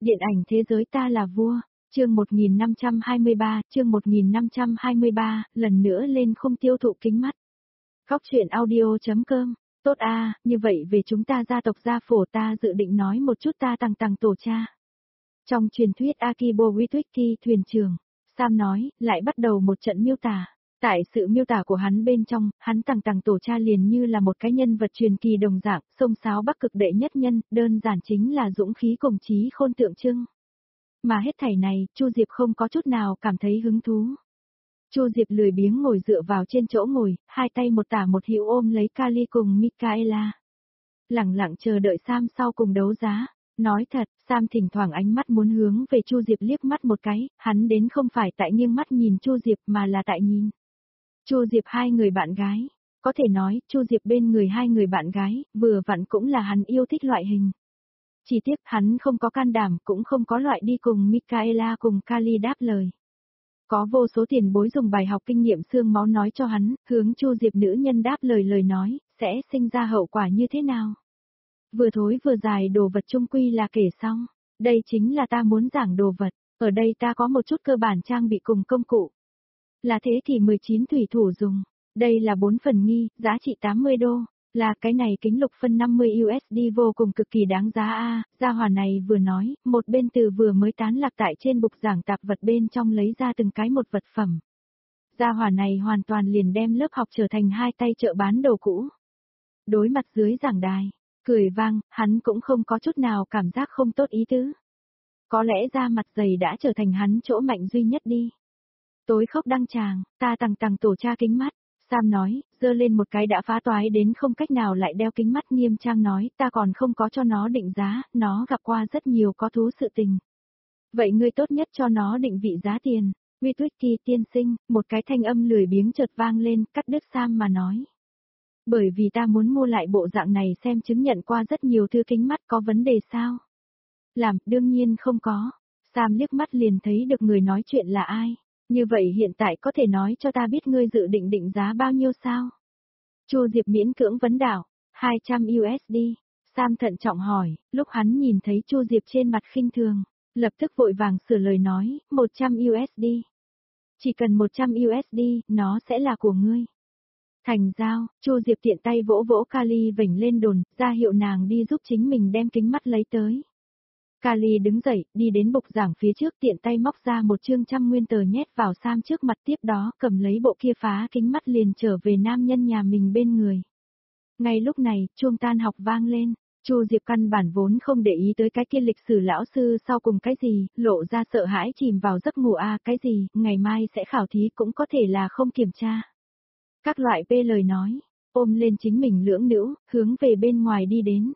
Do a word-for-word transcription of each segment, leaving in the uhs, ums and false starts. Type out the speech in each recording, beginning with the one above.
Điện ảnh thế giới ta là vua, chương một nghìn năm trăm hai mươi ba, chương một nghìn năm trăm hai mươi ba, lần nữa lên khung tiêu thụ kính mắt. Góc truyện audio.com, tốt a, như vậy về chúng ta gia tộc gia phổ ta dự định nói một chút ta tằng tằng tổ cha. Trong truyền thuyết Akibo Witwiki thuyền trưởng, Sam nói, lại bắt đầu một trận miêu tả. Tại sự miêu tả của hắn bên trong, hắn tằng tằng tổ cha liền như là một cái nhân vật truyền kỳ đồng dạng, sông sáo bắc cực đệ nhất nhân, đơn giản chính là dũng khí cùng chí khôn tượng trưng. Mà hết thảy này, Chu Diệp không có chút nào cảm thấy hứng thú. Chu Diệp lười biếng ngồi dựa vào trên chỗ ngồi, hai tay một tả một hữu ôm lấy Kali cùng Michaela. Lặng lặng chờ đợi Sam sau cùng đấu giá. Nói thật, Sam thỉnh thoảng ánh mắt muốn hướng về Chu Diệp liếc mắt một cái, hắn đến không phải tại nghiêng mắt nhìn Chu Diệp mà là tại nhìn Chu Diệp hai người bạn gái. Có thể nói, Chu Diệp bên người hai người bạn gái, vừa vặn cũng là hắn yêu thích loại hình. Chỉ tiếc hắn không có can đảm, cũng không có loại đi cùng Michaela cùng Kali đáp lời. Có vô số tiền bối dùng bài học kinh nghiệm xương máu nói cho hắn, hướng Chu Diệp nữ nhân đáp lời lời nói, sẽ sinh ra hậu quả như thế nào. Vừa thối vừa dài đồ vật chung quy là kể xong, đây chính là ta muốn giảng đồ vật, ở đây ta có một chút cơ bản trang bị cùng công cụ. Là thế kỷ mười chín thủy thủ dùng, đây là bốn phần nghi, giá trị tám mươi đô, là cái này kính lục phân năm mươi u ét đê vô cùng cực kỳ đáng giá a. Gia hỏa này vừa nói, một bên từ vừa mới tán lạc tại trên bục giảng tạp vật bên trong lấy ra từng cái một vật phẩm. Gia hỏa này hoàn toàn liền đem lớp học trở thành hai tay chợ bán đồ cũ. Đối mặt dưới giảng đài, cười vang, hắn cũng không có chút nào cảm giác không tốt ý tứ. Có lẽ da mặt dày đã trở thành hắn chỗ mạnh duy nhất đi. Tối khóc đăng tràng, ta tằng tằng tổ cha kính mắt, Sam nói, giơ lên một cái đã phá toái đến không cách nào lại đeo kính mắt nghiêm trang nói, ta còn không có cho nó định giá, nó gặp qua rất nhiều có thú sự tình. Vậy ngươi tốt nhất cho nó định vị giá tiền, Witwiki tiên sinh, một cái thanh âm lười biếng chợt vang lên, cắt đứt Sam mà nói. Bởi vì ta muốn mua lại bộ dạng này xem chứng nhận qua rất nhiều thứ kính mắt có vấn đề sao? Làm, đương nhiên không có. Sam liếc mắt liền thấy được người nói chuyện là ai. Như vậy hiện tại có thể nói cho ta biết ngươi dự định định giá bao nhiêu sao? Chu Diệp miễn cưỡng vấn đảo, hai trăm u ét đê. Sam thận trọng hỏi, lúc hắn nhìn thấy Chu Diệp trên mặt khinh thường, lập tức vội vàng sửa lời nói, một trăm u ét đê. Chỉ cần một trăm u ét đê, nó sẽ là của ngươi. Thành giao, Chu Diệp tiện tay vỗ vỗ Kali vểnh lên đồn, ra hiệu nàng đi giúp chính mình đem kính mắt lấy tới. Kali đứng dậy, đi đến bục giảng phía trước tiện tay móc ra một chương trăm nguyên tờ nhét vào Sam trước mặt tiếp đó cầm lấy bộ kia phá kính mắt liền trở về nam nhân nhà mình bên người. Ngay lúc này, chuông tan học vang lên, Chu Diệp căn bản vốn không để ý tới cái kia lịch sử lão sư sau cùng cái gì, lộ ra sợ hãi chìm vào giấc ngủ a à, cái gì, ngày mai sẽ khảo thí cũng có thể là không kiểm tra. Các loại bê lời nói, ôm lên chính mình lưỡng nữ, hướng về bên ngoài đi đến.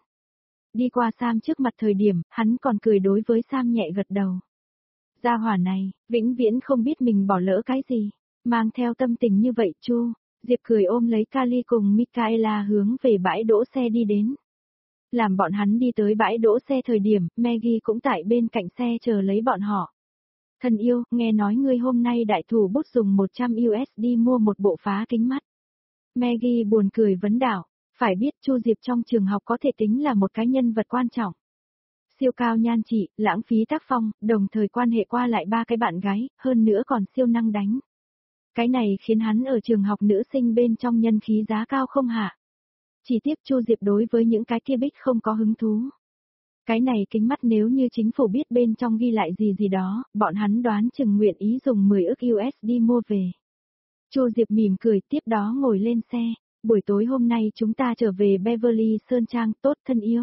Đi qua Sam trước mặt thời điểm, hắn còn cười đối với Sam nhẹ gật đầu. Gia hỏa này, vĩnh viễn không biết mình bỏ lỡ cái gì, mang theo tâm tình như vậy Chu, Diệp cười ôm lấy Kali cùng Michaela hướng về bãi đỗ xe đi đến. Làm bọn hắn đi tới bãi đỗ xe thời điểm, Maggie cũng tại bên cạnh xe chờ lấy bọn họ. Thân yêu, nghe nói ngươi hôm nay đại thủ bút dùng một trăm u ét đê mua một bộ phá kính mắt. Maggie buồn cười vấn đảo, phải biết Chu Diệp trong trường học có thể tính là một cái nhân vật quan trọng. Siêu cao nhan trị, lãng phí tác phong, đồng thời quan hệ qua lại ba cái bạn gái, hơn nữa còn siêu năng đánh. Cái này khiến hắn ở trường học nữ sinh bên trong nhân khí giá cao không hạ. Chỉ tiếc Chu Diệp đối với những cái kia bích không có hứng thú. Cái này kính mắt nếu như chính phủ biết bên trong ghi lại gì gì đó, bọn hắn đoán chừng nguyện ý dùng mười ức u ét đê mua về. Chu Diệp mỉm cười tiếp đó ngồi lên xe, buổi tối hôm nay chúng ta trở về Beverly Sơn Trang tốt thân yêu.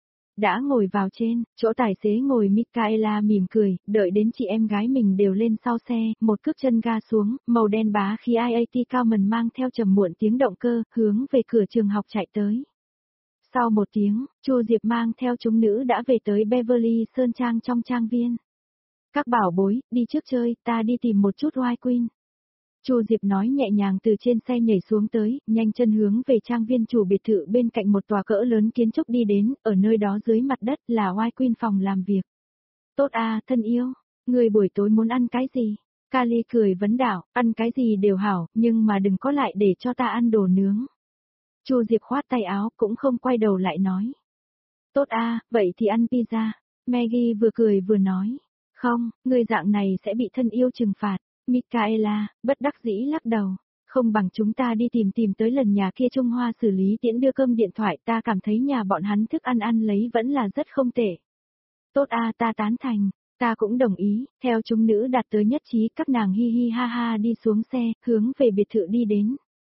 Đã ngồi vào trên, chỗ tài xế ngồi Michaela mỉm cười, đợi đến chị em gái mình đều lên sau xe, một cước chân ga xuống, màu đen bá khí i a tê Cao-mần mang theo trầm muộn tiếng động cơ, hướng về cửa trường học chạy tới. Sau một tiếng, Chu Diệp mang theo chúng nữ đã về tới Beverly Sơn Trang trong trang viên. Các bảo bối, đi trước chơi, ta đi tìm một chút White Queen. Chu Diệp nói nhẹ nhàng từ trên xe nhảy xuống tới, nhanh chân hướng về trang viên chủ biệt thự bên cạnh một tòa cỡ lớn kiến trúc đi đến, ở nơi đó dưới mặt đất là White Queen phòng làm việc. Tốt à, thân yêu, người buổi tối muốn ăn cái gì? Kali cười vấn đảo, ăn cái gì đều hảo, nhưng mà đừng có lại để cho ta ăn đồ nướng. Chu Diệp khoát tay áo cũng không quay đầu lại nói. Tốt à, vậy thì ăn pizza. Maggie vừa cười vừa nói. Không, người dạng này sẽ bị thân yêu trừng phạt. Michaela, bất đắc dĩ lắc đầu. Không bằng chúng ta đi tìm tìm tới lần nhà kia Trung Hoa xử lý tiễn đưa cơm điện thoại, ta cảm thấy nhà bọn hắn thức ăn ăn lấy vẫn là rất không tệ. Tốt a, ta tán thành, ta cũng đồng ý, theo chúng nữ đạt tới nhất trí, các nàng hi hi ha ha đi xuống xe, hướng về biệt thự đi đến.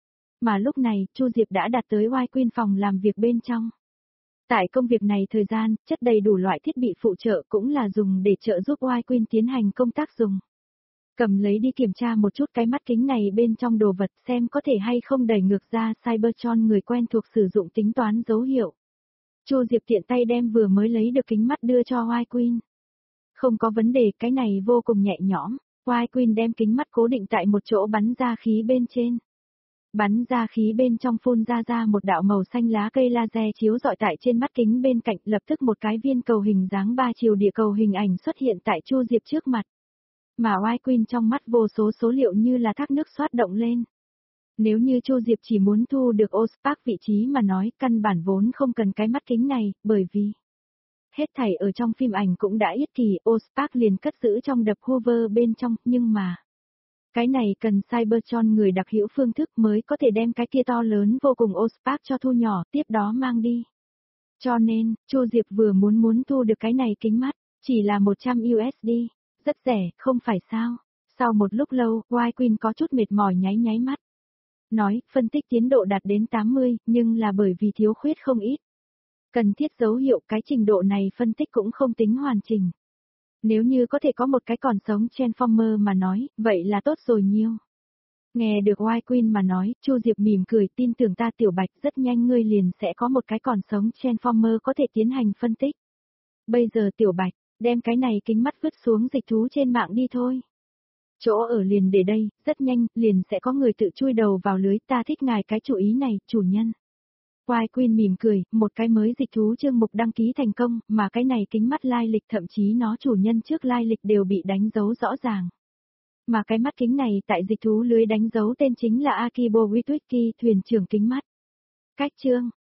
Mà lúc này, Chu Diệp đã đạt tới White Queen phòng làm việc bên trong. Tại công việc này thời gian, chất đầy đủ loại thiết bị phụ trợ cũng là dùng để trợ giúp White Queen tiến hành công tác dùng. Cầm lấy đi kiểm tra một chút cái mắt kính này bên trong đồ vật xem có thể hay không đẩy ngược ra Cybertron người quen thuộc sử dụng tính toán dấu hiệu. Chu Diệp tiện tay đem vừa mới lấy được kính mắt đưa cho White Queen. Không có vấn đề, cái này vô cùng nhẹ nhõm. White Queen đem kính mắt cố định tại một chỗ bắn ra khí bên trên. Bắn ra khí bên trong phun ra ra một đạo màu xanh lá cây laser chiếu rọi tại trên mắt kính bên cạnh, lập tức một cái viên cầu hình dáng ba chiều địa cầu hình ảnh xuất hiện tại Chu Diệp trước mặt. Mà White Queen trong mắt vô số số liệu như là thác nước xoát động lên. Nếu như Chu Diệp chỉ muốn thu được Ospark vị trí mà nói, căn bản vốn không cần cái mắt kính này, bởi vì hết thảy ở trong phim ảnh cũng đã yết kỳ, Ospark liền cất giữ trong đập Hoover bên trong, nhưng mà cái này cần Cybertron người đặc hữu phương thức mới có thể đem cái kia to lớn vô cùng Ospark cho thu nhỏ, tiếp đó mang đi. Cho nên, Chu Diệp vừa muốn muốn thu được cái này kính mắt, chỉ là một trăm u ét đê, rất rẻ, không phải sao? Sau một lúc lâu, White Queen có chút mệt mỏi nháy nháy mắt. Nói, phân tích tiến độ đạt đến tám mươi, nhưng là bởi vì thiếu khuyết không ít. Cần thiết dấu hiệu cái trình độ này phân tích cũng không tính hoàn chỉnh. Nếu như có thể có một cái còn sống Transformer mà nói, vậy là tốt rồi nhiêu. Nghe được White Queen mà nói, Chu Diệp mỉm cười, tin tưởng ta Tiểu Bạch, rất nhanh ngươi liền sẽ có một cái còn sống Transformer có thể tiến hành phân tích. Bây giờ Tiểu Bạch, đem cái này kính mắt vứt xuống dịch thú trên mạng đi thôi. Chỗ ở liền để đây, rất nhanh, liền sẽ có người tự chui đầu vào lưới, ta thích ngài cái chủ ý này, chủ nhân. White Queen mỉm cười, một cái mới dịch thú chương mục đăng ký thành công, mà cái này kính mắt lai lịch thậm chí nó chủ nhân trước lai lịch đều bị đánh dấu rõ ràng. Mà cái mắt kính này tại dịch thú lưới đánh dấu tên chính là Akibo Witwicky, thuyền trưởng kính mắt. Cách chương,